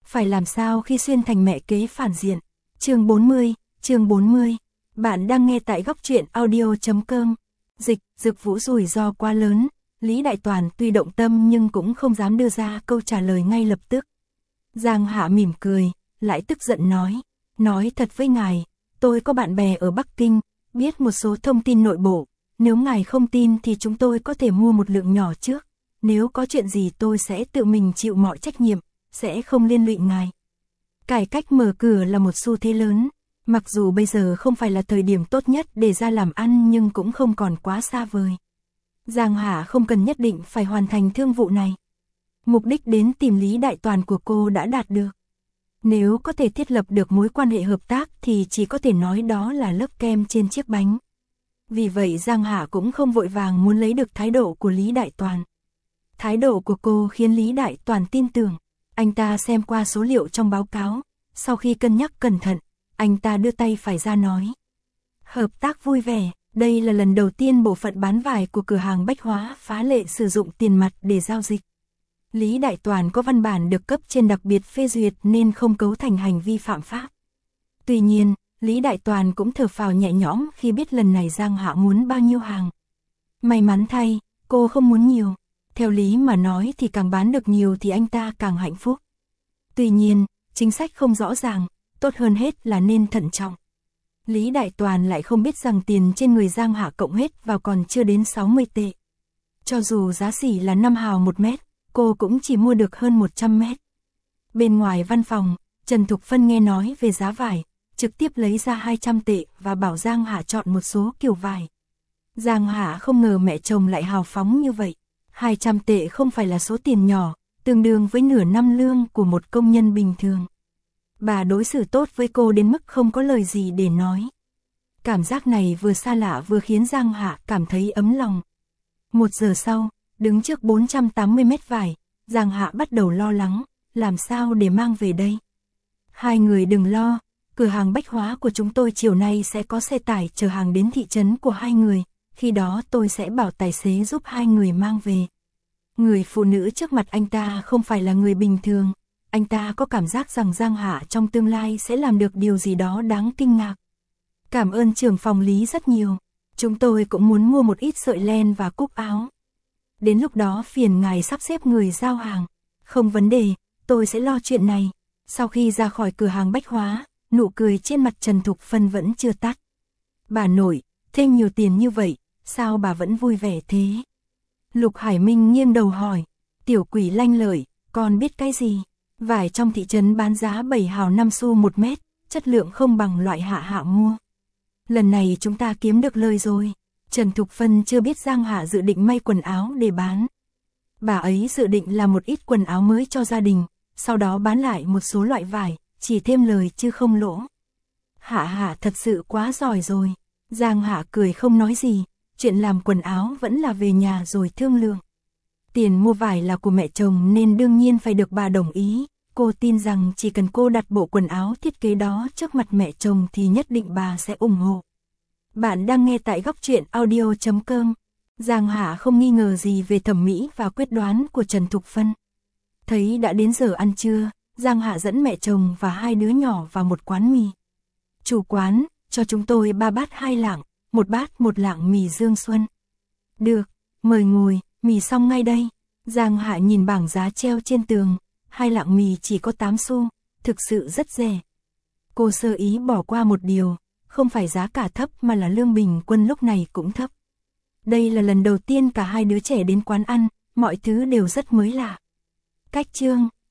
phải làm sao khi xuyên thành mẹ kế phản diện. Chương 40. Bạn đang nghe tại góc truyện audio.com. Dực Vũ rủi ro quá lớn, Lý Đại Toàn tuy động tâm nhưng cũng không dám đưa ra câu trả lời ngay lập tức. Giang Hạ mỉm cười, lại tức giận nói thật với ngài, tôi có bạn bè ở Bắc Kinh, biết một số thông tin nội bộ, nếu ngài không tin thì chúng tôi có thể mua một lượng nhỏ trước, nếu có chuyện gì tôi sẽ tự mình chịu mọi trách nhiệm, sẽ không liên lụy ngài. Cải cách mở cửa là một xu thế lớn, mặc dù bây giờ không phải là thời điểm tốt nhất để ra làm ăn nhưng cũng không còn quá xa vời. Giang Hạ không cần nhất định phải hoàn thành thương vụ này. Mục đích đến tìm Lý Đại Toàn của cô đã đạt được. Nếu có thể thiết lập được mối quan hệ hợp tác thì chỉ có thể nói đó là lớp kem trên chiếc bánh. Vì vậy Giang Hạ cũng không vội vàng muốn lấy được thái độ của Lý Đại Toàn. Thái độ của cô khiến Lý Đại Toàn tin tưởng. Anh ta xem qua số liệu trong báo cáo, sau khi cân nhắc cẩn thận, anh ta đưa tay phải ra nói. Hợp tác vui vẻ, đây là lần đầu tiên bộ phận bán vải của cửa hàng bách hóa phá lệ sử dụng tiền mặt để giao dịch. Lý Đại Toàn có văn bản được cấp trên đặc biệt phê duyệt nên không cấu thành hành vi phạm pháp. Tuy nhiên, Lý Đại Toàn cũng thở phào nhẹ nhõm khi biết lần này Giang Hạ muốn bao nhiêu hàng. May mắn thay, cô không muốn nhiều. Theo lý mà nói thì càng bán được nhiều thì anh ta càng hạnh phúc. Tuy nhiên, chính sách không rõ ràng, tốt hơn hết là nên thận trọng. Lý Đại Toàn lại không biết rằng tiền trên người Giang Hạ cộng hết vào còn chưa đến 60 tệ. Cho dù giá xỉ là 5 hào 1 mét, cô cũng chỉ mua được hơn 100 mét. Bên ngoài văn phòng, Trần Thục Phân nghe nói về giá vải, trực tiếp lấy ra 200 tệ và bảo Giang Hạ chọn một số kiểu vải. Giang Hạ không ngờ mẹ chồng lại hào phóng như vậy. 200 tệ không phải là số tiền nhỏ, tương đương với nửa năm lương của một công nhân bình thường. Bà đối xử tốt với cô đến mức không có lời gì để nói. Cảm giác này vừa xa lạ vừa khiến Giang Hạ cảm thấy ấm lòng. 1 giờ sau, đứng trước 480 mét vải, Giang Hạ bắt đầu lo lắng, làm sao để mang về đây. Hai người đừng lo, cửa hàng bách hóa của chúng tôi chiều nay sẽ có xe tải chở hàng đến thị trấn của hai người. Khi đó tôi sẽ bảo tài xế giúp hai người mang về. Người phụ nữ trước mặt anh ta không phải là người bình thường. Anh ta có cảm giác rằng Giang Hạ trong tương lai sẽ làm được điều gì đó đáng kinh ngạc. Cảm ơn trưởng phòng Lý rất nhiều. Chúng tôi cũng muốn mua một ít sợi len và cúc áo. Đến lúc đó phiền ngài sắp xếp người giao hàng. Không vấn đề, tôi sẽ lo chuyện này. Sau khi ra khỏi cửa hàng bách hóa, nụ cười trên mặt Trần Thục Phân vẫn chưa tắt. Bà nội, thêm nhiều tiền như vậy, sao bà vẫn vui vẻ thế? Lục Hải Minh nghiêng đầu hỏi, tiểu quỷ lanh lợi, con biết cái gì? Vải trong thị trấn bán giá 7 hào 5 xu 1 mét, chất lượng không bằng loại Hạ mua. Lần này chúng ta kiếm được lời rồi. Trần Thục Phân chưa biết Giang Hạ dự định may quần áo để bán. Bà ấy dự định làm một ít quần áo mới cho gia đình, sau đó bán lại một số loại vải, chỉ thêm lời chứ không lỗ. Hạ thật sự quá giỏi rồi. Giang Hạ cười không nói gì, chuyện làm quần áo vẫn là về nhà rồi thương lượng. Tiền mua vải là của mẹ chồng nên đương nhiên phải được bà đồng ý. Cô tin rằng chỉ cần cô đặt bộ quần áo thiết kế đó trước mặt mẹ chồng thì nhất định bà sẽ ủng hộ. Bạn đang nghe tại góc truyện audio.com. Giang Hạ không nghi ngờ gì về thẩm mỹ và quyết đoán của Trần Thục Phân. Thấy đã đến giờ ăn trưa, Giang Hạ dẫn mẹ chồng và hai đứa nhỏ vào một quán mì. Chủ quán, cho chúng tôi 3 bát 2 lạng, 1 bát 1 lạng mì Dương Xuân. Được, mời ngồi, mì xong ngay đây. Giang Hạ nhìn bảng giá treo trên tường, 2 lạng mì chỉ có 8 xu, thực sự rất rẻ. Cô sơ ý bỏ qua một điều, không phải giá cả thấp mà là lương bình quân lúc này cũng thấp. Đây là lần đầu tiên cả hai đứa trẻ đến quán ăn, mọi thứ đều rất mới lạ. Cách chương